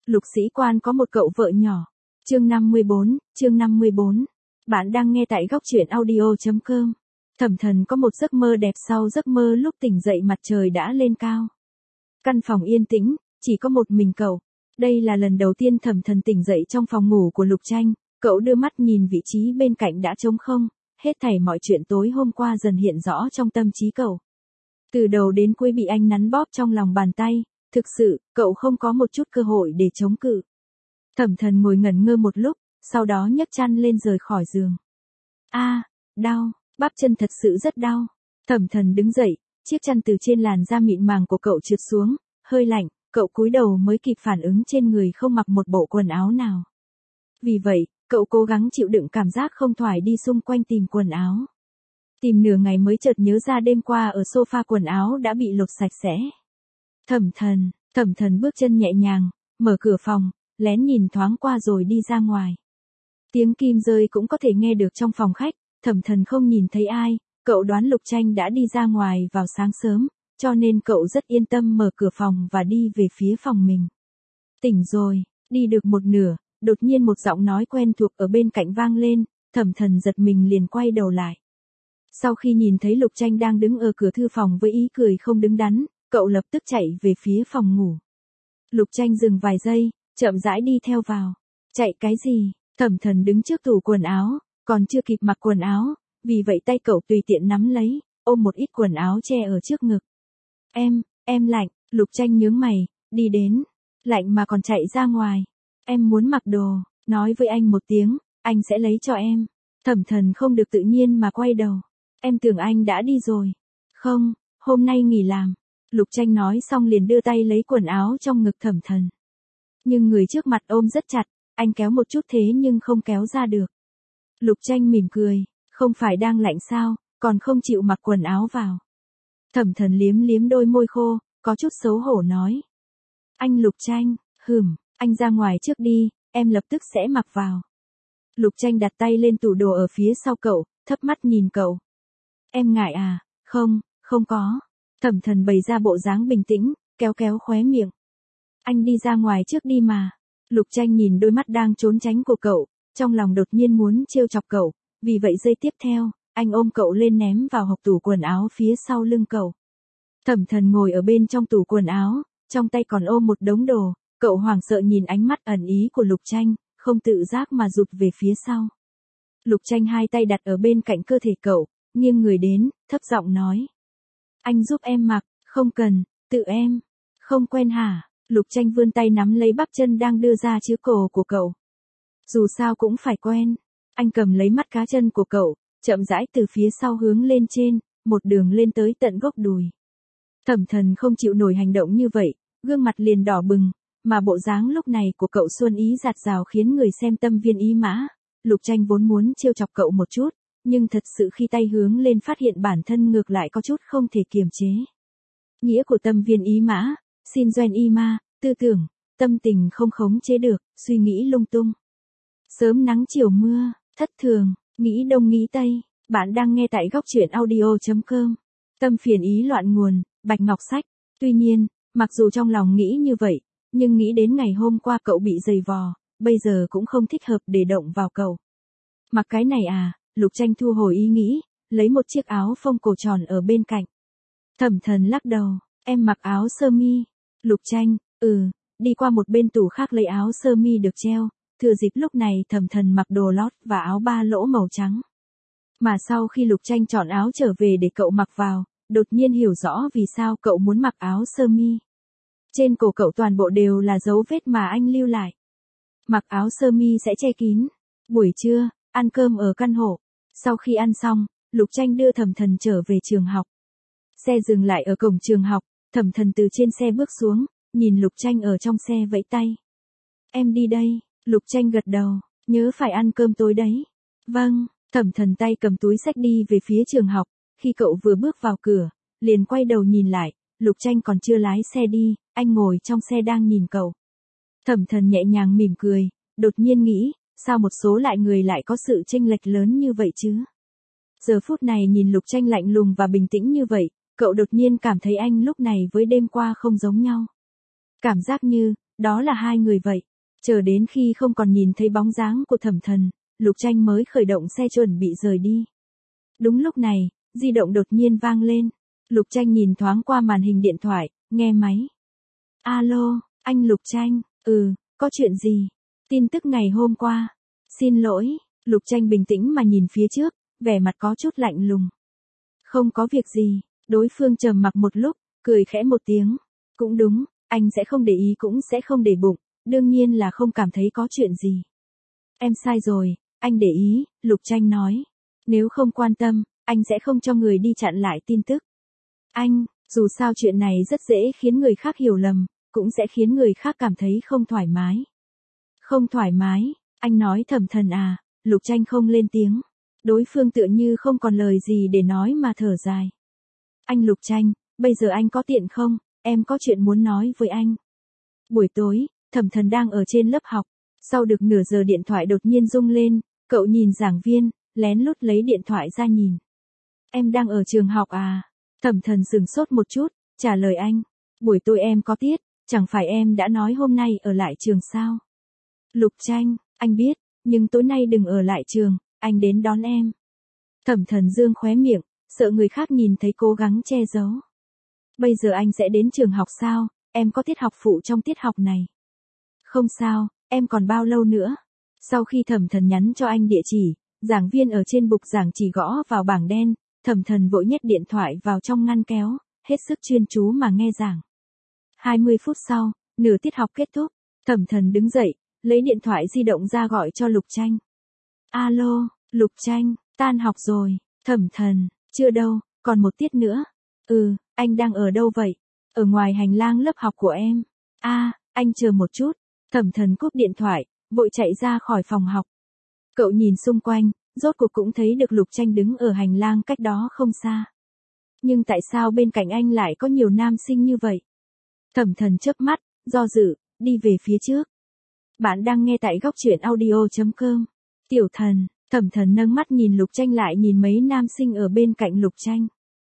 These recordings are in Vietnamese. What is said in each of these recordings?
Lục sĩ quan có một cậu vợ nhỏ. Chương 54. Bạn đang nghe tại góc truyện audio.com. Thẩm Thần có một giấc mơ đẹp, sau giấc mơ lúc tỉnh dậy mặt trời đã lên cao. Căn phòng yên tĩnh, chỉ có một mình cậu. Đây là lần đầu tiên Thẩm Thần tỉnh dậy trong phòng ngủ của Lục Tranh, cậu đưa mắt nhìn vị trí bên cạnh đã trống không, hết thảy mọi chuyện tối hôm qua dần hiện rõ trong tâm trí cậu. Từ đầu đến cuối bị anh nắn bóp trong lòng bàn tay, thực sự, cậu không có một chút cơ hội để chống cự. Thẩm Thần ngồi ngẩn ngơ một lúc, sau đó nhấc chăn lên rời khỏi giường. Đau, bắp chân thật sự rất đau. Thẩm Thần đứng dậy, chiếc chăn từ trên làn da mịn màng của cậu trượt xuống, hơi lạnh, cậu cúi đầu mới kịp phản ứng trên người không mặc một bộ quần áo nào. Vì vậy, cậu cố gắng chịu đựng cảm giác không thoải đi xung quanh tìm quần áo. Tìm nửa ngày mới chợt nhớ ra đêm qua ở sofa quần áo đã bị lột sạch sẽ. Thẩm Thần bước chân nhẹ nhàng, mở cửa phòng, lén nhìn thoáng qua rồi đi ra ngoài. Tiếng kim rơi cũng có thể nghe được trong phòng khách, Thẩm Thần không nhìn thấy ai, cậu đoán Lục Tranh đã đi ra ngoài vào sáng sớm, cho nên cậu rất yên tâm mở cửa phòng và đi về phía phòng mình. Tỉnh rồi, đi được một nửa, đột nhiên một giọng nói quen thuộc ở bên cạnh vang lên, Thẩm Thần giật mình liền quay đầu lại. Sau khi nhìn thấy Lục Tranh đang đứng ở cửa thư phòng với ý cười không đứng đắn, cậu lập tức chạy về phía phòng ngủ. Lục Tranh dừng vài giây, chậm rãi đi theo vào. Chạy cái gì? Thẩm Thần đứng trước tủ quần áo, còn chưa kịp mặc quần áo, vì vậy tay cậu tùy tiện nắm lấy, ôm một ít quần áo che ở trước ngực. Em lạnh, Lục Tranh nhướng mày, đi đến. Lạnh mà còn chạy ra ngoài. Em muốn mặc đồ, nói với anh một tiếng, anh sẽ lấy cho em. Thẩm Thần không được tự nhiên mà quay đầu. Em tưởng anh đã đi rồi. Không, hôm nay nghỉ làm. Lục Tranh nói xong liền đưa tay lấy quần áo trong ngực Thẩm Thần. Nhưng người trước mặt ôm rất chặt, anh kéo một chút thế nhưng không kéo ra được. Lục Tranh mỉm cười, không phải đang lạnh sao, còn không chịu mặc quần áo vào. Thẩm Thần liếm liếm đôi môi khô, có chút xấu hổ nói. Anh Lục Tranh, anh ra ngoài trước đi, em lập tức sẽ mặc vào. Lục Tranh đặt tay lên tủ đồ ở phía sau cậu, thấp mắt nhìn cậu. Em ngại à? Không có. Thẩm Thần bày ra bộ dáng bình tĩnh, kéo khóe miệng. Anh đi ra ngoài trước đi mà. Lục Tranh nhìn đôi mắt đang trốn tránh của cậu, trong lòng đột nhiên muốn trêu chọc cậu, vì vậy giây tiếp theo, anh ôm cậu lên ném vào hộc tủ quần áo phía sau lưng cậu. Thẩm Thần ngồi ở bên trong tủ quần áo, trong tay còn ôm một đống đồ, cậu hoảng sợ nhìn ánh mắt ẩn ý của Lục Tranh, không tự giác mà rụt về phía sau. Lục Tranh hai tay đặt ở bên cạnh cơ thể cậu, nghiêng người đến, thấp giọng nói. Anh giúp em mặc, không cần, tự em. Không quen hả? Lục Tranh vươn tay nắm lấy bắp chân đang đưa ra chữ cổ của cậu. Dù sao cũng phải quen. Anh cầm lấy mắt cá chân của cậu, chậm rãi từ phía sau hướng lên trên, một đường lên tới tận gốc đùi. Thẩm Thần không chịu nổi hành động như vậy, gương mặt liền đỏ bừng, mà bộ dáng lúc này của cậu xuân ý dạt dào khiến người xem tâm viên ý mã. Lục Tranh vốn muốn trêu chọc cậu một chút, nhưng thật sự khi tay hướng lên phát hiện bản thân ngược lại có chút không thể kiềm chế. Nghĩa của tâm viên ý mã, xin doanh y ma, tư tưởng, tâm tình không khống chế được, suy nghĩ lung tung. Sớm nắng chiều mưa, thất thường, nghĩ đông nghĩ tây, bạn đang nghe tại góc truyện audio.com. Tâm phiền ý loạn nguồn, Bạch Ngọc Sách. Tuy nhiên, mặc dù trong lòng nghĩ như vậy, nhưng nghĩ đến ngày hôm qua cậu bị giày vò, bây giờ cũng không thích hợp để động vào cậu. Mặc cái này à? Lục Tranh thu hồi ý nghĩ, lấy một chiếc áo phông cổ tròn ở bên cạnh. Thẩm Thần lắc đầu, em mặc áo sơ mi. Lục Tranh, đi qua một bên tủ khác lấy áo sơ mi được treo, thừa dịp lúc này Thẩm Thần mặc đồ lót và áo ba lỗ màu trắng. Mà sau khi Lục Tranh chọn áo trở về để cậu mặc vào, đột nhiên hiểu rõ vì sao cậu muốn mặc áo sơ mi. Trên cổ cậu toàn bộ đều là dấu vết mà anh lưu lại. Mặc áo sơ mi sẽ che kín. Buổi trưa, ăn cơm ở căn hộ. Sau khi ăn xong, Lục Tranh đưa Thẩm Thần trở về trường học. Xe dừng lại ở cổng trường học, Thẩm Thần từ trên xe bước xuống, nhìn Lục Tranh ở trong xe vẫy tay. Em đi đây. Lục Tranh gật đầu, nhớ phải ăn cơm tối đấy. Vâng. Thẩm Thần tay cầm túi xách đi về phía trường học, khi cậu vừa bước vào cửa, liền quay đầu nhìn lại, Lục Tranh còn chưa lái xe đi, anh ngồi trong xe đang nhìn cậu. Thẩm Thần nhẹ nhàng mỉm cười, đột nhiên nghĩ, sao một số người lại có sự chênh lệch lớn như vậy chứ? Giờ phút này nhìn Lục Tranh lạnh lùng và bình tĩnh như vậy, cậu đột nhiên cảm thấy anh lúc này với đêm qua không giống nhau. Cảm giác như, Đó là hai người vậy. Chờ đến khi không còn nhìn thấy bóng dáng của Thẩm Thần, Lục Tranh mới khởi động xe chuẩn bị rời đi. Đúng lúc này, di động đột nhiên vang lên. Lục Tranh nhìn thoáng qua màn hình điện thoại, nghe máy. Alo, anh Lục Tranh, có chuyện gì? Tin tức ngày hôm qua. Xin lỗi, Lục Tranh bình tĩnh mà nhìn phía trước, vẻ mặt có chút lạnh lùng. Không có việc gì, đối phương trầm mặc một lúc, cười khẽ một tiếng. Cũng đúng, anh sẽ không để ý cũng sẽ không để bụng, đương nhiên là không cảm thấy có chuyện gì. Em sai rồi, anh để ý, Lục Tranh nói. Nếu không quan tâm, anh sẽ không cho người đi chặn lại tin tức. Anh, dù sao chuyện này rất dễ khiến người khác hiểu lầm, cũng sẽ khiến người khác cảm thấy không thoải mái. Không thoải mái, anh nói Thẩm Thần à, Lục Tranh không lên tiếng. Đối phương tựa như không còn lời gì để nói mà thở dài. Anh Lục Tranh, bây giờ anh có tiện không, em có chuyện muốn nói với anh. Buổi tối, Thẩm Thần đang ở trên lớp học, sau được nửa giờ điện thoại đột nhiên rung lên, cậu nhìn giảng viên, lén lút lấy điện thoại ra nhìn. Em đang ở trường học à? Thẩm Thần sửng sốt một chút, trả lời anh. Buổi tối em có tiết, chẳng phải em đã nói hôm nay ở lại trường sao? Lục Tranh, anh biết, nhưng tối nay đừng ở lại trường, anh đến đón em. Thẩm Thần dương khóe miệng, sợ người khác nhìn thấy cố gắng che giấu. Bây giờ anh sẽ đến trường học sao, em có tiết học phụ trong tiết học này. Không sao, em còn bao lâu nữa? Sau khi Thẩm Thần nhắn cho anh địa chỉ, giảng viên ở trên bục giảng chỉ gõ vào bảng đen, Thẩm Thần vội nhét điện thoại vào trong ngăn kéo, hết sức chuyên chú mà nghe giảng. 20 phút sau, nửa tiết học kết thúc, Thẩm Thần đứng dậy, lấy điện thoại di động ra gọi cho Lục Tranh. Alo, Lục Tranh, tan học rồi. Thẩm Thần, chưa đâu, còn một tiết nữa. Anh đang ở đâu vậy? Ở ngoài hành lang lớp học của em. Anh chờ một chút. Thẩm Thần cúp điện thoại, vội chạy ra khỏi phòng học. Cậu nhìn xung quanh, rốt cuộc cũng thấy được Lục Tranh đứng ở hành lang cách đó không xa. Nhưng tại sao bên cạnh anh lại có nhiều nam sinh như vậy? Thẩm Thần chớp mắt, do dự, đi về phía trước. Bạn đang nghe tại góc truyện audio.com. Tiểu Thần, Thẩm Thần nâng mắt nhìn Lục Tranh lại nhìn mấy nam sinh ở bên cạnh Lục Tranh.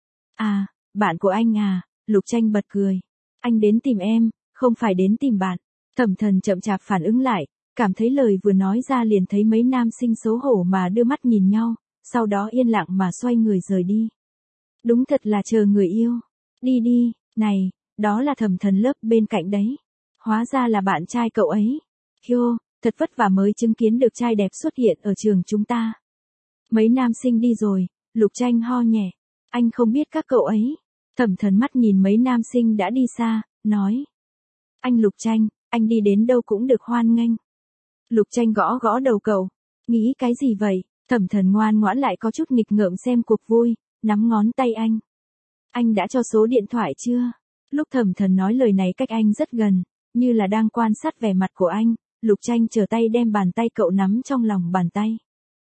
À, bạn của anh à, Lục Tranh bật cười. Anh đến tìm em, không phải đến tìm bạn. Thẩm Thần chậm chạp phản ứng lại, cảm thấy lời vừa nói ra liền thấy mấy nam sinh xấu hổ mà đưa mắt nhìn nhau, sau đó yên lặng mà xoay người rời đi. Đúng thật là chờ người yêu. Đi đi, này, đó là Thẩm Thần lớp bên cạnh đấy. Hóa ra là bạn trai cậu ấy. Hiô, thật vất vả mới chứng kiến được trai đẹp xuất hiện ở trường chúng ta. Mấy nam sinh đi rồi, Lục Tranh ho nhẹ. Anh không biết các cậu ấy. Thẩm Thần mắt nhìn mấy nam sinh đã đi xa, nói. Anh Lục Tranh, anh đi đến đâu cũng được hoan nghênh. Lục Tranh gõ gõ đầu cậu. Nghĩ cái gì vậy? Thẩm Thần ngoan ngoãn lại có chút nghịch ngợm xem cuộc vui, nắm ngón tay anh. Anh đã cho số điện thoại chưa? Lúc Thẩm Thần nói lời này cách anh rất gần, như là đang quan sát vẻ mặt của anh, Lục Tranh trở tay đem bàn tay cậu nắm trong lòng bàn tay.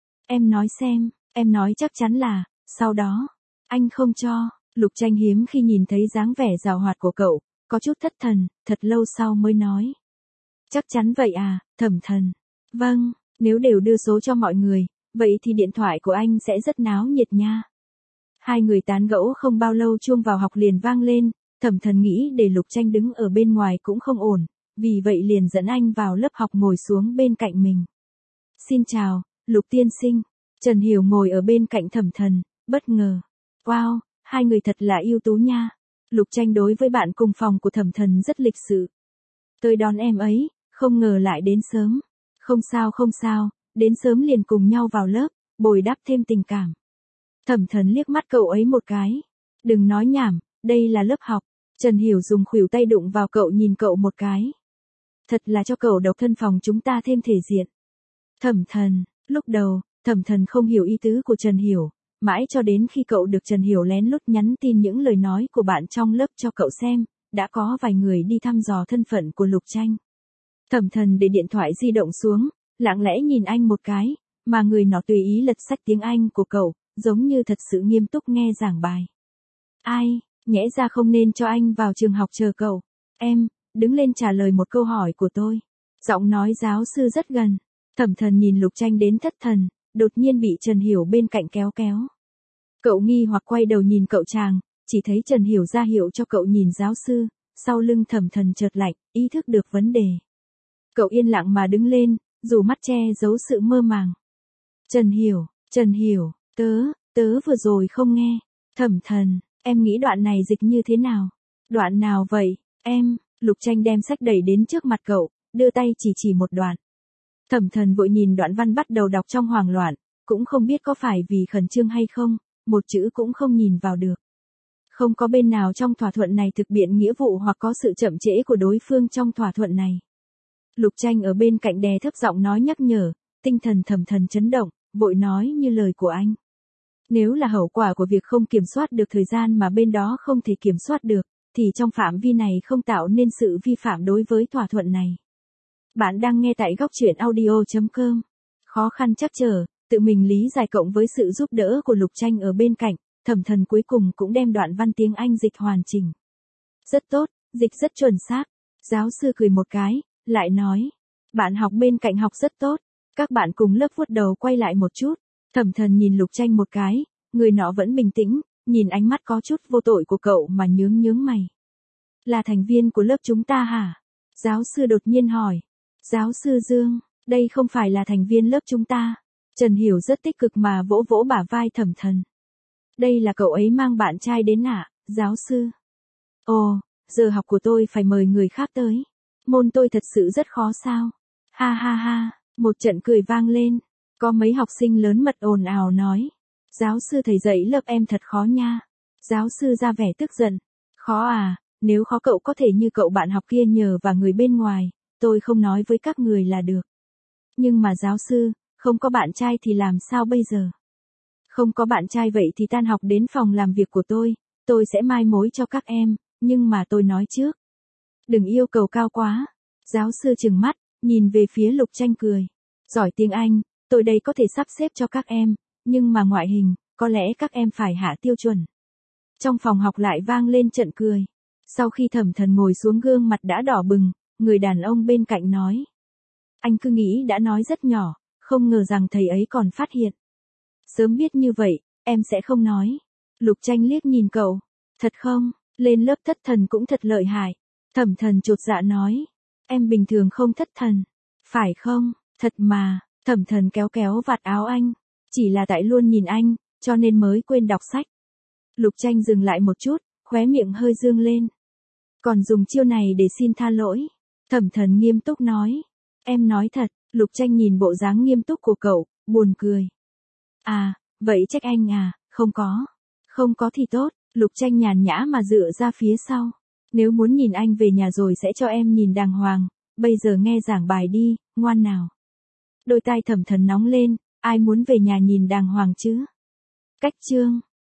Em nói xem, em nói chắc chắn là, sau đó, anh không cho. Lục Tranh hiếm khi nhìn thấy dáng vẻ giàu hoạt của cậu, có chút thất thần, thật lâu sau mới nói. Chắc chắn vậy à, Thẩm Thần. Vâng, nếu đều đưa số cho mọi người, vậy thì điện thoại của anh sẽ rất náo nhiệt nha. Hai người tán gẫu không bao lâu chuông vào học liền vang lên, Thẩm Thần nghĩ để Lục Tranh đứng ở bên ngoài cũng không ổn, vì vậy liền dẫn anh vào lớp học ngồi xuống bên cạnh mình. Xin chào, Lục tiên sinh. Trần Hiểu ngồi ở bên cạnh Thẩm Thần, bất ngờ. Wow, hai người thật là ưu tú nha. Lục Tranh đối với bạn cùng phòng của Thẩm Thần rất lịch sự. Tôi đón em ấy, không ngờ lại đến sớm. Không sao, đến sớm liền cùng nhau vào lớp, bồi đắp thêm tình cảm. Thẩm Thần liếc mắt cậu ấy một cái. Đừng nói nhảm, đây là lớp học. Trần Hiểu dùng khuỷu tay đụng vào cậu nhìn cậu một cái. Thật là cho cậu độc thân phòng chúng ta thêm thể diện. Thẩm Thần, lúc đầu, Thẩm Thần không hiểu ý tứ của Trần Hiểu, mãi cho đến khi cậu được Trần Hiểu lén lút nhắn tin những lời nói của bạn trong lớp cho cậu xem, đã có vài người đi thăm dò thân phận của Lục Tranh. Thẩm Thần để điện thoại di động xuống, lặng lẽ nhìn anh một cái, mà người nọ tùy ý lật sách tiếng Anh của cậu, giống như thật sự nghiêm túc nghe giảng bài. Ai, nhẽ ra không nên cho anh vào trường học chờ cậu. Em, đứng lên trả lời một câu hỏi của tôi. Giọng nói giáo sư rất gần. Thẩm Thần nhìn Lục Tranh đến thất thần, đột nhiên bị Trần Hiểu bên cạnh kéo kéo. Cậu nghi hoặc quay đầu nhìn cậu chàng, chỉ thấy Trần Hiểu ra hiệu cho cậu nhìn giáo sư, sau lưng Thẩm Thần chợt lạnh, ý thức được vấn đề. Cậu yên lặng mà đứng lên, dù mắt che giấu sự mơ màng. Trần Hiểu, tớ vừa rồi không nghe. Thẩm Thần, em nghĩ đoạn này dịch như thế nào? Đoạn nào vậy, em? Lục Tranh đem sách đẩy đến trước mặt cậu, đưa tay chỉ một đoạn. Thẩm Thần vội nhìn đoạn văn bắt đầu đọc trong hoảng loạn, cũng không biết có phải vì khẩn trương hay không, một chữ cũng không nhìn vào được. Không có bên nào trong thỏa thuận này thực hiện nghĩa vụ hoặc có sự chậm trễ của đối phương trong thỏa thuận này. Lục Tranh ở bên cạnh đè thấp giọng nói nhắc nhở, tinh thần Thẩm Thần chấn động, vội nói như lời của anh. Nếu là hậu quả của việc không kiểm soát được thời gian mà bên đó không thể kiểm soát được, thì trong phạm vi này không tạo nên sự vi phạm đối với thỏa thuận này. Bạn đang nghe tại góc truyện audio.com. Khó khăn trắc trở, tự mình lý giải cộng với sự giúp đỡ của Lục Tranh ở bên cạnh, Thẩm Thần cuối cùng cũng đem đoạn văn tiếng Anh dịch hoàn chỉnh. Rất tốt, dịch rất chuẩn xác. Giáo sư cười một cái, lại nói. Bạn học bên cạnh học rất tốt. Các bạn cùng lớp vuốt đầu quay lại một chút. Thẩm Thần nhìn Lục Tranh một cái, người nọ vẫn bình tĩnh, nhìn ánh mắt có chút vô tội của cậu mà nhướng mày. Là thành viên của lớp chúng ta hả? Giáo sư đột nhiên hỏi. Giáo sư Dương, đây không phải là thành viên lớp chúng ta. Trần Hiểu rất tích cực mà vỗ vỗ bả vai Thẩm Thần. Đây là cậu ấy mang bạn trai đến ạ, giáo sư. Ồ, giờ học của tôi phải mời người khác tới. Môn tôi thật sự rất khó sao? Ha ha ha, một trận cười vang lên. Có mấy học sinh lớn mật ồn ào nói. Giáo sư thầy dạy lớp em thật khó nha. Giáo sư ra vẻ tức giận. Khó à, nếu khó cậu có thể như cậu bạn học kia nhờ và người bên ngoài, tôi không nói với các người là được. Nhưng mà giáo sư, không có bạn trai thì làm sao bây giờ? Không có bạn trai vậy thì tan học đến phòng làm việc của tôi sẽ mai mối cho các em, nhưng mà tôi nói trước. Đừng yêu cầu cao quá. Giáo sư trừng mắt, nhìn về phía Lục Tranh cười. Giỏi tiếng Anh, tôi đây có thể sắp xếp cho các em, nhưng mà ngoại hình, có lẽ các em phải hạ tiêu chuẩn. Trong phòng học lại vang lên trận cười. Sau khi Thẩm Thần ngồi xuống gương mặt đã đỏ bừng, người đàn ông bên cạnh nói. Anh cứ nghĩ đã nói rất nhỏ, không ngờ rằng thầy ấy còn phát hiện. Sớm biết như vậy, em sẽ không nói. Lục Tranh liếc nhìn cậu. Thật không, lên lớp thất thần cũng thật lợi hại. Thẩm Thần chột dạ nói. Em bình thường không thất thần. Phải không, thật mà. Thẩm Thần kéo vạt áo anh. Chỉ là tại luôn nhìn anh, cho nên mới quên đọc sách. Lục Tranh dừng lại một chút, khóe miệng hơi dương lên. Còn dùng chiêu này để xin tha lỗi. Thẩm Thần nghiêm túc nói. Em nói thật. Lục Tranh nhìn bộ dáng nghiêm túc của cậu, buồn cười. À, vậy trách anh à, không có. Không có thì tốt. Lục Tranh nhàn nhã mà dựa ra phía sau. Nếu muốn nhìn anh về nhà rồi sẽ cho em nhìn đàng hoàng. Bây giờ nghe giảng bài đi, ngoan nào. Đôi tai Thẩm Thần nóng lên, ai muốn về nhà nhìn đàng hoàng chứ? Cách chương.